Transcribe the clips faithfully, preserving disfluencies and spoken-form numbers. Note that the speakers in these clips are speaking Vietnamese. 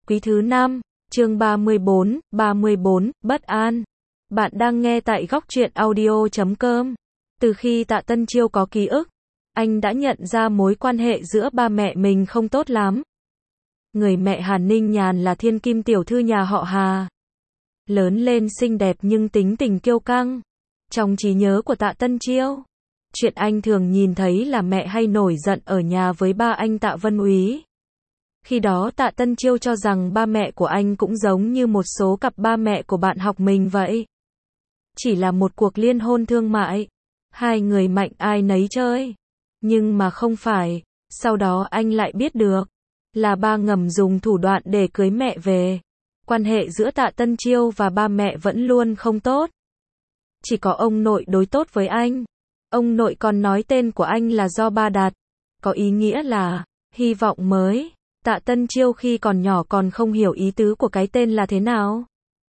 Quý thứ năm, chương ba mươi bốn, ba mươi bốn, bất an. Bạn đang nghe tại góc truyện audio chấm com. Từ khi Tạ Tân Chiêu có ký ức, anh đã nhận ra mối quan hệ giữa ba mẹ mình không tốt lắm. Người mẹ Hàn Ninh Nhàn là thiên kim tiểu thư nhà họ Hà. Lớn lên xinh đẹp nhưng tính tình kiêu căng. Trong trí nhớ của Tạ Tân Chiêu, chuyện anh thường nhìn thấy là mẹ hay nổi giận ở nhà với ba anh Tạ Vân Úy. Khi đó Tạ Tân Chiêu cho rằng ba mẹ của anh cũng giống như một số cặp ba mẹ của bạn học mình vậy. Chỉ là một cuộc liên hôn thương mại. Hai người mạnh ai nấy chơi. Nhưng mà không phải. Sau đó anh lại biết được là ba ngầm dùng thủ đoạn để cưới mẹ về. Quan hệ giữa Tạ Tân Chiêu và ba mẹ vẫn luôn không tốt. Chỉ có ông nội đối tốt với anh. Ông nội còn nói tên của anh là do ba đặt. Có ý nghĩa là hy vọng mới. Tạ Tân Chiêu khi còn nhỏ còn không hiểu ý tứ của cái tên là thế nào.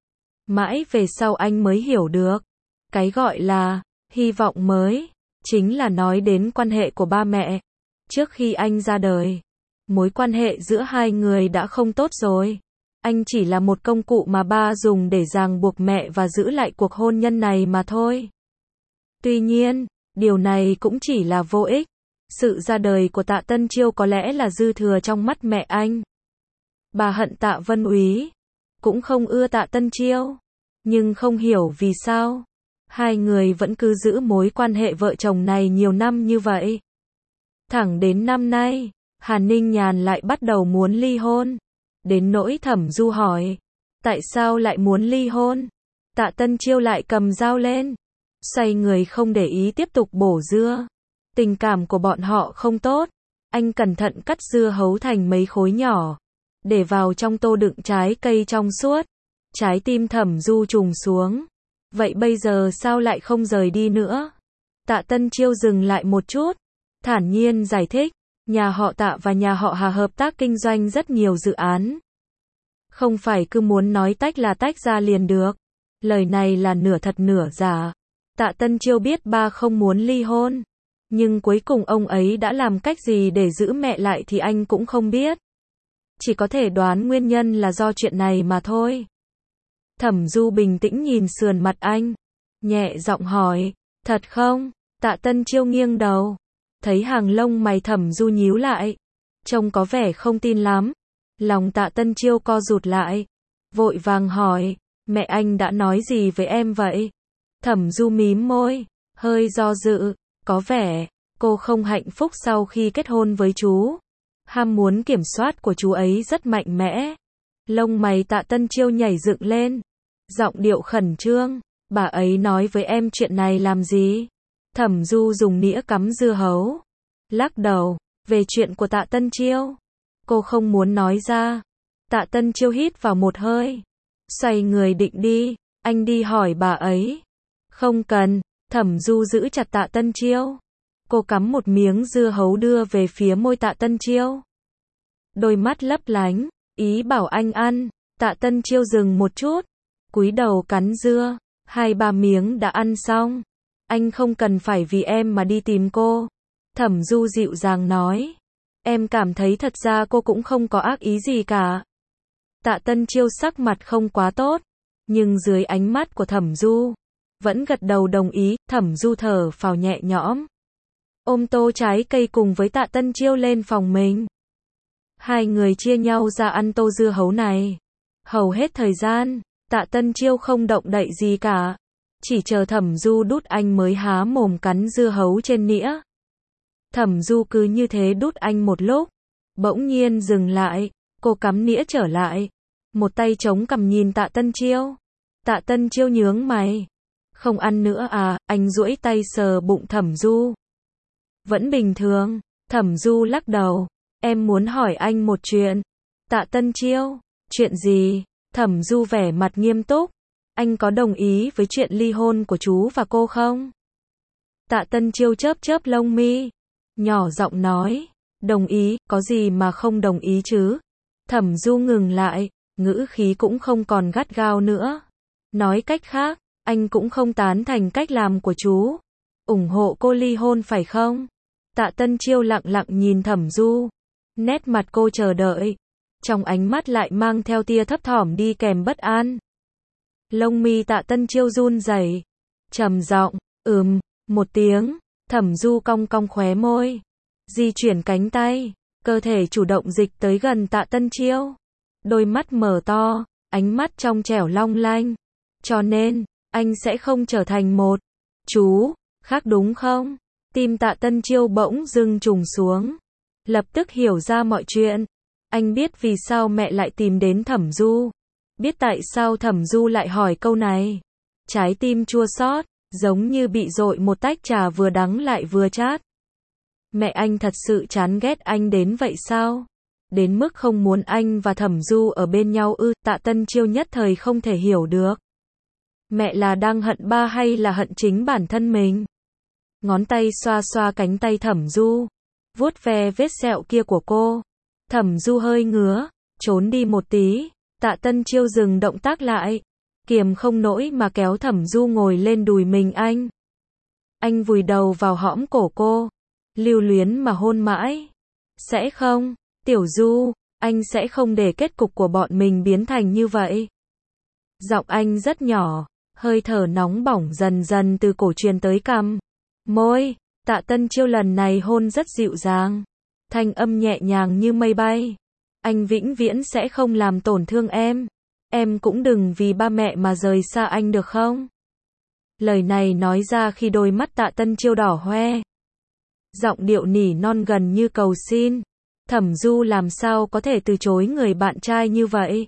Mãi về sau anh mới hiểu được. Cái gọi là hy vọng mới chính là nói đến quan hệ của ba mẹ. Trước khi anh ra đời, mối quan hệ giữa hai người đã không tốt rồi. Anh chỉ là một công cụ mà ba dùng để ràng buộc mẹ và giữ lại cuộc hôn nhân này mà thôi. Tuy nhiên, điều này cũng chỉ là vô ích. Sự ra đời của Tạ Tân Chiêu có lẽ là dư thừa trong mắt mẹ anh. Bà hận Tạ Vân Úy, cũng không ưa Tạ Tân Chiêu. Nhưng không hiểu vì sao hai người vẫn cứ giữ mối quan hệ vợ chồng này nhiều năm như vậy. Thẳng đến năm nay, Hàn Ninh Nhàn lại bắt đầu muốn ly hôn. Đến nỗi Thẩm Du hỏi, tại sao lại muốn ly hôn? Tạ Tân Chiêu lại cầm dao lên, xoay người không để ý tiếp tục bổ dưa. Tình cảm của bọn họ không tốt. Anh cẩn thận cắt dưa hấu thành mấy khối nhỏ, để vào trong tô đựng trái cây trong suốt. Trái tim Thẩm Du trùng xuống. Vậy bây giờ sao lại không rời đi nữa? Tạ Tân Chiêu dừng lại một chút, thản nhiên giải thích, nhà họ Tạ và nhà họ Hà hợp tác kinh doanh rất nhiều dự án. Không phải cứ muốn nói tách là tách ra liền được. Lời này là nửa thật nửa giả. Tạ Tân Chiêu biết ba không muốn ly hôn. Nhưng cuối cùng ông ấy đã làm cách gì để giữ mẹ lại thì anh cũng không biết. Chỉ có thể đoán nguyên nhân là do chuyện này mà thôi. Thẩm Du bình tĩnh nhìn sườn mặt anh, nhẹ giọng hỏi, thật không? Tạ Tân Chiêu nghiêng đầu, thấy hàng lông mày Thẩm Du nhíu lại, trông có vẻ không tin lắm. Lòng Tạ Tân Chiêu co rụt lại, vội vàng hỏi, mẹ anh đã nói gì với em vậy? Thẩm Du mím môi, hơi do dự. Có vẻ, cô không hạnh phúc sau khi kết hôn với chú. Ham muốn kiểm soát của chú ấy rất mạnh mẽ. Lông mày Tạ Tân Chiêu nhảy dựng lên. Giọng điệu khẩn trương. Bà ấy nói với em chuyện này làm gì? Thẩm Du dùng nĩa cắm dưa hấu. Lắc đầu, về chuyện của Tạ Tân Chiêu. Cô không muốn nói ra. Tạ Tân Chiêu hít vào một hơi. Xoay người định đi. Anh đi hỏi bà ấy. Không cần. Thẩm Du giữ chặt Tạ Tân Chiêu. Cô cắm một miếng dưa hấu đưa về phía môi Tạ Tân Chiêu. Đôi mắt lấp lánh, ý bảo anh ăn. Tạ Tân Chiêu dừng một chút, cúi đầu cắn dưa. Hai ba miếng đã ăn xong. Anh không cần phải vì em mà đi tìm cô. Thẩm Du dịu dàng nói. Em cảm thấy thật ra cô cũng không có ác ý gì cả. Tạ Tân Chiêu sắc mặt không quá tốt, nhưng dưới ánh mắt của Thẩm Du, vẫn gật đầu đồng ý. Thẩm Du thở phào nhẹ nhõm, ôm tô trái cây cùng với Tạ Tân Chiêu lên phòng mình. Hai người chia nhau ra ăn tô dưa hấu này. Hầu hết thời gian, Tạ Tân Chiêu không động đậy gì cả, chỉ chờ Thẩm Du đút anh mới há mồm cắn dưa hấu trên nĩa. Thẩm Du cứ như thế đút anh một lúc, bỗng nhiên dừng lại. Cô cắm nĩa trở lại, một tay chống cằm nhìn Tạ Tân Chiêu. Tạ Tân Chiêu nhướng mày. Không ăn nữa à? Anh duỗi tay sờ bụng Thẩm Du. Vẫn bình thường. Thẩm Du lắc đầu. Em muốn hỏi anh một chuyện. Tạ Tân Chiêu. Chuyện gì? Thẩm Du vẻ mặt nghiêm túc. Anh có đồng ý với chuyện ly hôn của chú và cô không? Tạ Tân Chiêu chớp chớp lông mi, nhỏ giọng nói. Đồng ý, có gì mà không đồng ý chứ? Thẩm Du ngừng lại, ngữ khí cũng không còn gắt gao nữa. Nói cách khác, anh cũng không tán thành cách làm của chú. Ủng hộ cô ly hôn phải không? Tạ Tân Chiêu lặng lặng nhìn Thẩm Du. Nét mặt cô chờ đợi. trong ánh mắt lại mang theo tia thấp thỏm đi kèm bất an. Lông mi Tạ Tân Chiêu run rẩy, trầm giọng, "Ừm." Một tiếng, Thẩm Du cong cong khóe môi, di chuyển cánh tay, cơ thể chủ động dịch tới gần Tạ Tân Chiêu. Đôi mắt mở to, ánh mắt trong trẻo long lanh. "Cho nên, anh sẽ không trở thành một chú khác đúng không?" Tim Tạ Tân Chiêu bỗng dưng trùng xuống, lập tức hiểu ra mọi chuyện. Anh biết vì sao mẹ lại tìm đến Thẩm Du, biết tại sao Thẩm Du lại hỏi câu này. Trái tim chua xót, giống như bị dội một tách trà vừa đắng lại vừa chát. Mẹ anh thật sự chán ghét anh đến vậy sao? Đến mức không muốn anh và Thẩm Du ở bên nhau ư? Tạ Tân Chiêu nhất thời không thể hiểu được. Mẹ là đang hận ba hay là hận chính bản thân mình? Ngón tay xoa xoa cánh tay Thẩm Du, vuốt ve vết sẹo kia của cô. Thẩm Du hơi ngứa, trốn đi một tí. Tạ Tân Chiêu dừng động tác lại, kiềm không nổi mà kéo Thẩm Du ngồi lên đùi mình anh. Anh vùi đầu vào hõm cổ cô, lưu luyến mà hôn mãi. "Sẽ không, Tiểu Du, anh sẽ không để kết cục của bọn mình biến thành như vậy." Giọng anh rất nhỏ, hơi thở nóng bỏng dần dần từ cổ truyền tới cằm. Môi, Tạ Tân Chiêu lần này hôn rất dịu dàng, thanh âm nhẹ nhàng như mây bay. "Anh vĩnh viễn sẽ không làm tổn thương em. Em cũng đừng vì ba mẹ mà rời xa anh được không?" Lời này nói ra khi đôi mắt Tạ Tân Chiêu đỏ hoe. Giọng điệu nỉ non gần như cầu xin. Thẩm Du làm sao có thể từ chối người bạn trai như vậy?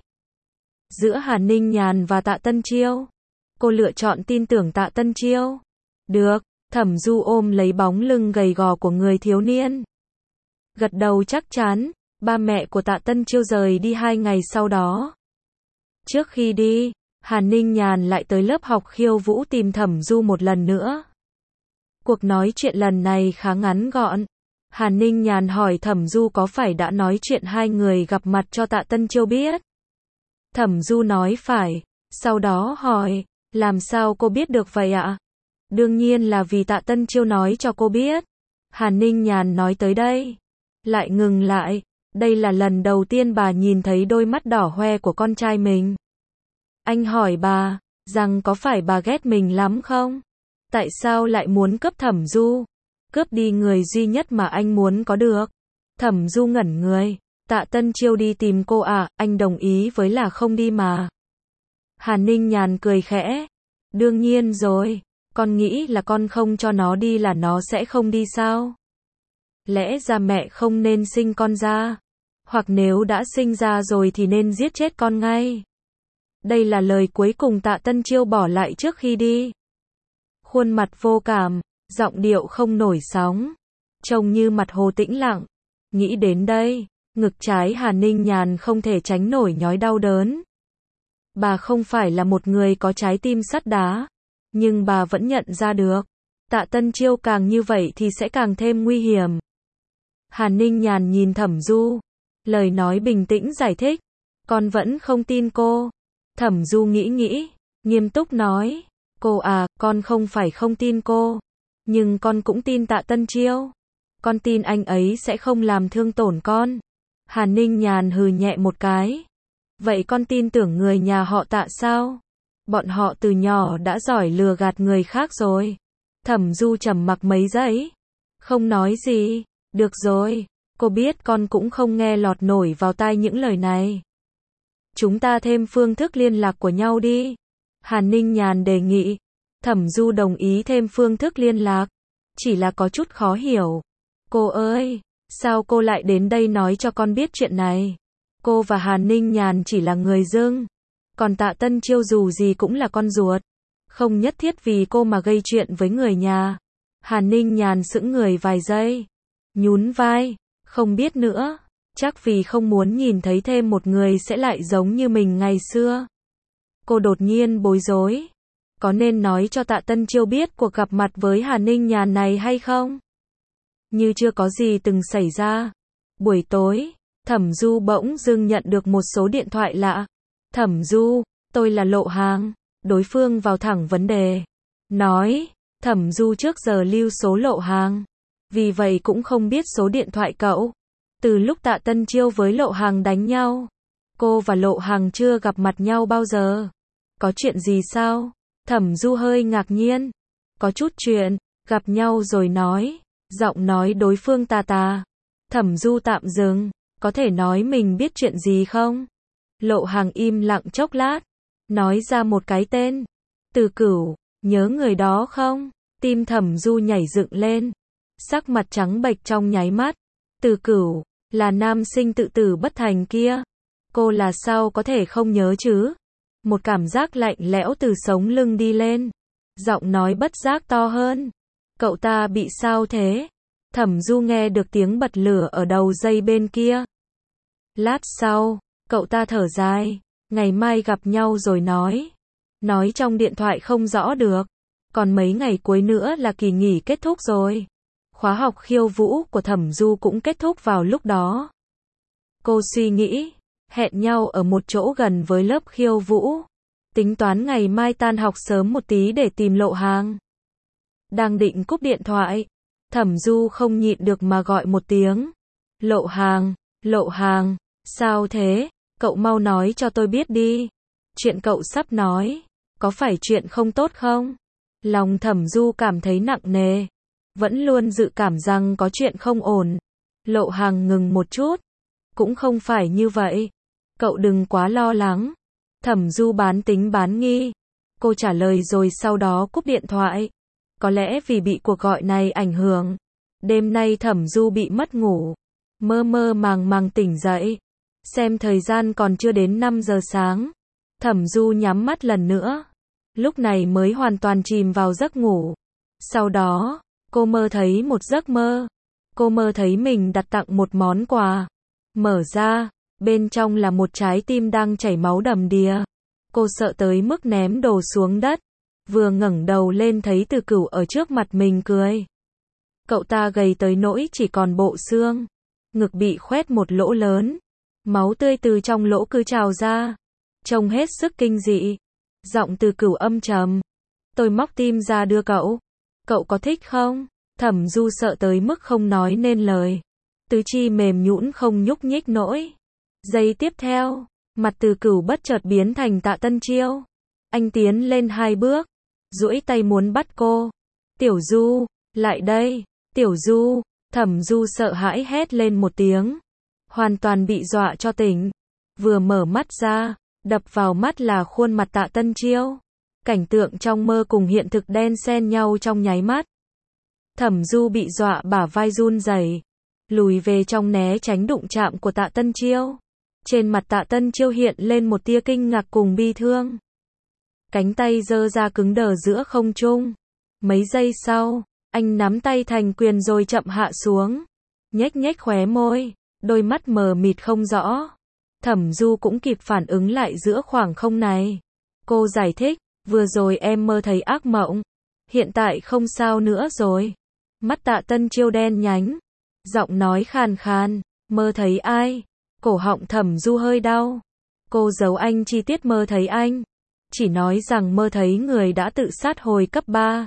Giữa Hàn Ninh Nhàn và Tạ Tân Chiêu, cô lựa chọn tin tưởng Tạ Tân Chiêu. "Được." Thẩm Du ôm lấy bóng lưng gầy gò của người thiếu niên, gật đầu chắc chắn. Ba mẹ của Tạ Tân Chiêu rời đi hai ngày sau đó. Trước khi đi, Hàn Ninh Nhàn lại tới lớp học khiêu vũ tìm Thẩm Du một lần nữa. Cuộc nói chuyện lần này khá ngắn gọn. Hàn Ninh Nhàn hỏi Thẩm Du có phải đã nói chuyện hai người gặp mặt cho Tạ Tân Chiêu biết. Thẩm Du nói phải, sau đó hỏi, "Làm sao cô biết được vậy ạ?" "Đương nhiên là vì Tạ Tân Chiêu nói cho cô biết." Hàn Ninh Nhàn nói tới đây, lại ngừng lại. Đây là lần đầu tiên bà nhìn thấy đôi mắt đỏ hoe của con trai mình. Anh hỏi bà, rằng có phải bà ghét mình lắm không? Tại sao lại muốn cướp Thẩm Du? Cướp đi người duy nhất mà anh muốn có được. Thẩm Du ngẩn người. Tạ Tân Chiêu đi tìm cô à, anh đồng ý với là không đi mà. Hàn Ninh Nhàn cười khẽ. Đương nhiên rồi, con nghĩ là con không cho nó đi là nó sẽ không đi sao? Lẽ ra mẹ không nên sinh con ra. Hoặc nếu đã sinh ra rồi thì nên giết chết con ngay. Đây là lời cuối cùng Tạ Tân Chiêu bỏ lại trước khi đi. Khuôn mặt vô cảm, giọng điệu không nổi sóng, trông như mặt hồ tĩnh lặng. Nghĩ đến đây, ngực trái Hàn Ninh Nhàn không thể tránh nổi nhói đau đớn. Bà không phải là một người có trái tim sắt đá, nhưng bà vẫn nhận ra được. Tạ Tân Chiêu càng như vậy thì sẽ càng thêm nguy hiểm. Hàn Ninh Nhàn nhìn Thẩm Du, lời nói bình tĩnh giải thích. Con vẫn không tin cô. Thẩm Du nghĩ nghĩ, nghiêm túc nói. Cô à, con không phải không tin cô, nhưng con cũng tin Tạ Tân Chiêu. Con tin anh ấy sẽ không làm thương tổn con. Hàn Ninh Nhàn hừ nhẹ một cái. Vậy con tin tưởng người nhà họ Tạ sao? Bọn họ từ nhỏ đã giỏi lừa gạt người khác rồi. Thẩm Du trầm mặc mấy giây, không nói gì. Được rồi, cô biết con cũng không nghe lọt nổi vào tai những lời này. Chúng ta thêm phương thức liên lạc của nhau đi. Hàn Ninh Nhàn đề nghị. Thẩm Du đồng ý thêm phương thức liên lạc. Chỉ là có chút khó hiểu. Cô ơi, sao cô lại đến đây nói cho con biết chuyện này? Cô và Hàn Ninh Nhàn chỉ là người dưng. Còn Tạ Tân Chiêu dù gì cũng là con ruột. Không nhất thiết vì cô mà gây chuyện với người nhà. Hàn Ninh Nhàn sững người vài giây. Nhún vai. Không biết nữa. Chắc vì không muốn nhìn thấy thêm một người sẽ lại giống như mình ngày xưa. Cô đột nhiên bối rối. Có nên nói cho Tạ Tân Chiêu biết cuộc gặp mặt với Hàn Ninh Nhàn này hay không? Như chưa có gì từng xảy ra. Buổi tối, Thẩm Du bỗng dưng nhận được một số điện thoại lạ. Thẩm Du, tôi là Lộ Hàng. Đối phương vào thẳng vấn đề. Nói, Thẩm Du trước giờ lưu số Lộ Hàng. Vì vậy cũng không biết số điện thoại cậu. Từ lúc Tạ Tân Chiêu với Lộ Hằng đánh nhau, cô và Lộ Hằng chưa gặp mặt nhau bao giờ. Có chuyện gì sao? Thẩm Du hơi ngạc nhiên. Có chút chuyện, gặp nhau rồi nói. Giọng nói đối phương tà tà. Thẩm Du tạm dừng, có thể nói mình biết chuyện gì không? Lộ Hằng im lặng chốc lát, nói ra một cái tên. Từ Cửu, nhớ người đó không? Tim Thẩm Du nhảy dựng lên, sắc mặt trắng bệch trong nháy mắt. Từ Cửu, là nam sinh tự tử bất thành kia. Cô là sao có thể không nhớ chứ? Một cảm giác lạnh lẽo từ sống lưng đi lên. Giọng nói bất giác to hơn. Cậu ta bị sao thế? Thẩm Du nghe được tiếng bật lửa ở đầu dây bên kia. Lát sau, cậu ta thở dài. Ngày mai gặp nhau rồi nói. Nói trong điện thoại không rõ được. Còn mấy ngày cuối nữa là kỳ nghỉ kết thúc rồi. Khóa học khiêu vũ của Thẩm Du cũng kết thúc vào lúc đó. Cô suy nghĩ, hẹn nhau ở một chỗ gần với lớp khiêu vũ. Tính toán ngày mai tan học sớm một tí để tìm Lộ Hằng. Đang định cúp điện thoại, Thẩm Du không nhịn được mà gọi một tiếng. Lộ Hằng, Lộ Hằng, sao thế? Cậu mau nói cho tôi biết đi. Chuyện cậu sắp nói, có phải chuyện không tốt không? Lòng Thẩm Du cảm thấy nặng nề. Vẫn luôn dự cảm rằng có chuyện không ổn. Lộ Hằng ngừng một chút. Cũng không phải như vậy. Cậu đừng quá lo lắng. Thẩm Du bán tính bán nghi. Cô trả lời rồi sau đó cúp điện thoại. Có lẽ vì bị cuộc gọi này ảnh hưởng. Đêm nay Thẩm Du bị mất ngủ. Mơ mơ màng màng tỉnh dậy. Xem thời gian còn chưa đến năm giờ sáng. Thẩm Du nhắm mắt lần nữa. Lúc này mới hoàn toàn chìm vào giấc ngủ. Sau đó, cô mơ thấy một giấc mơ. Cô mơ thấy mình đặt tặng một món quà. Mở ra, bên trong là một trái tim đang chảy máu đầm đìa. Cô sợ tới mức ném đồ xuống đất. Vừa ngẩng đầu lên thấy Từ Cửu ở trước mặt mình cười. Cậu ta gầy tới nỗi chỉ còn bộ xương. Ngực bị khoét một lỗ lớn. Máu tươi từ trong lỗ cứ trào ra. Trông hết sức kinh dị. Giọng Từ Cửu âm trầm. Tôi móc tim ra đưa cậu. Cậu có thích không? Thẩm Du sợ tới mức không nói nên lời. Tứ chi mềm nhũn không nhúc nhích nổi. Giây tiếp theo, mặt Từ Cửu bất chợt biến thành Tạ Tân Chiêu. Anh tiến lên hai bước, duỗi tay muốn bắt cô. Tiểu Du, lại đây. Tiểu Du, Thẩm Du sợ hãi hét lên một tiếng. Hoàn toàn bị dọa cho tỉnh. Vừa mở mắt ra, đập vào mắt là khuôn mặt Tạ Tân Chiêu. Cảnh tượng trong mơ cùng hiện thực đan xen nhau trong nháy mắt. Thẩm Du bị dọa bả vai run rẩy, lùi về trong né tránh đụng chạm của Tạ Tân Chiêu. Trên mặt Tạ Tân Chiêu hiện lên một tia kinh ngạc cùng bi thương. Cánh tay giơ ra cứng đờ giữa không trung. Mấy giây sau, anh nắm tay thành quyền rồi chậm hạ xuống. Nhếch nhếch khóe môi, đôi mắt mờ mịt không rõ. Thẩm Du cũng kịp phản ứng lại giữa khoảng không này. Cô giải thích, vừa rồi em mơ thấy ác mộng. Hiện tại không sao nữa rồi. Mắt Tạ Tân Chiêu đen nhánh. Giọng nói khàn khàn, mơ thấy ai? Cổ họng Thẩm Du hơi đau. Cô giấu anh chi tiết mơ thấy anh. Chỉ nói rằng mơ thấy người đã tự sát hồi cấp ba.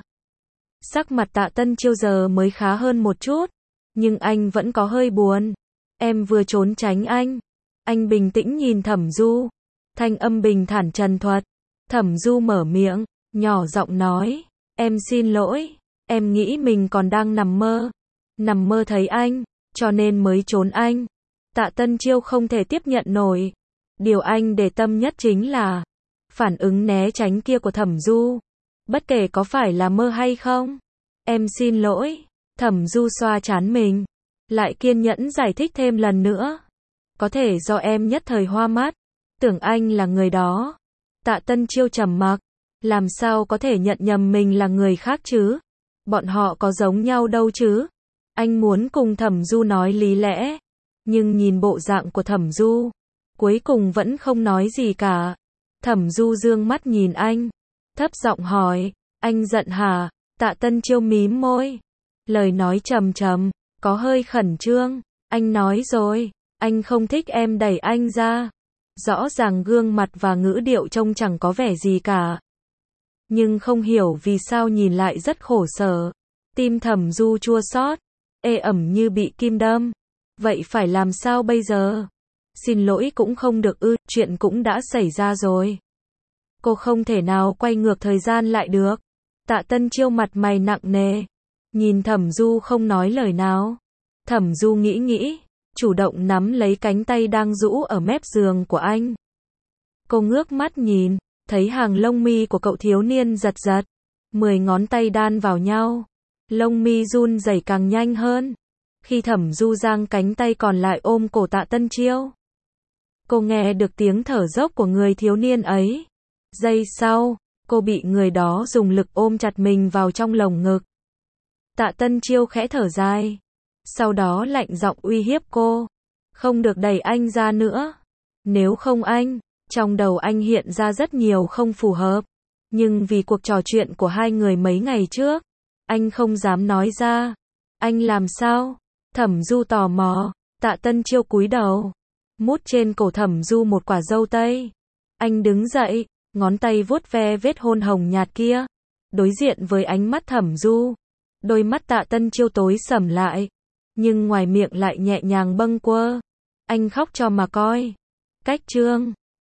Sắc mặt Tạ Tân Chiêu giờ mới khá hơn một chút. Nhưng anh vẫn có hơi buồn. Em vừa trốn tránh anh. Anh bình tĩnh nhìn Thẩm Du. Thanh âm bình thản trần thuật. Thẩm Du mở miệng, nhỏ giọng nói. Em xin lỗi. Em nghĩ mình còn đang nằm mơ. Nằm mơ thấy anh, cho nên mới trốn anh. Tạ Tân Chiêu không thể tiếp nhận nổi. Điều anh để tâm nhất chính là phản ứng né tránh kia của Thẩm Du. Bất kể có phải là mơ hay không. Em xin lỗi. Thẩm Du xoa trán mình. Lại kiên nhẫn giải thích thêm lần nữa. Có thể do em nhất thời hoa mắt. Tưởng anh là người đó. Tạ Tân Chiêu trầm mặc. Làm sao có thể nhận nhầm mình là người khác chứ? Bọn họ có giống nhau đâu chứ? Anh muốn cùng Thẩm Du nói lý lẽ. Nhưng nhìn bộ dạng của Thẩm Du, cuối cùng vẫn không nói gì cả. Thẩm Du dương mắt nhìn anh, thấp giọng hỏi, anh giận hả? Tạ Tân Chiêu mím môi, lời nói trầm trầm, có hơi khẩn trương. Anh nói rồi, anh không thích em đẩy anh ra. Rõ ràng gương mặt và ngữ điệu trông chẳng có vẻ gì cả. Nhưng không hiểu vì sao nhìn lại rất khổ sở. Tim Thẩm Du chua xót, ê ẩm như bị kim đâm. Vậy phải làm sao bây giờ? Xin lỗi cũng không được ư, chuyện cũng đã xảy ra rồi. Cô không thể nào quay ngược thời gian lại được. Tạ Tân Chiêu mặt mày nặng nề. Nhìn Thẩm Du không nói lời nào. Thẩm Du nghĩ nghĩ, chủ động nắm lấy cánh tay đang rũ ở mép giường của anh. Cô ngước mắt nhìn, thấy hàng lông mi của cậu thiếu niên giật giật. Mười ngón tay đan vào nhau. Lông mi run rẩy càng nhanh hơn. Khi Thẩm Du giang cánh tay còn lại ôm cổ Tạ Tân Chiêu. Cô nghe được tiếng thở dốc của người thiếu niên ấy. Giây sau, cô bị người đó dùng lực ôm chặt mình vào trong lồng ngực. Tạ Tân Chiêu khẽ thở dài. Sau đó lạnh giọng uy hiếp cô. Không được đẩy anh ra nữa. Nếu không anh, trong đầu anh hiện ra rất nhiều không phù hợp. Nhưng vì cuộc trò chuyện của hai người mấy ngày trước, anh không dám nói ra. Anh làm sao? Thẩm Du tò mò. Tạ Tân Chiêu cúi đầu, mút trên cổ Thẩm Du một quả dâu tây. Anh đứng dậy, ngón tay vuốt ve vết hôn hồng nhạt kia. Đối diện với ánh mắt Thẩm Du, đôi mắt Tạ Tân Chiêu tối sầm lại, nhưng ngoài miệng lại nhẹ nhàng bâng quơ. Anh khóc cho mà coi. Cách chương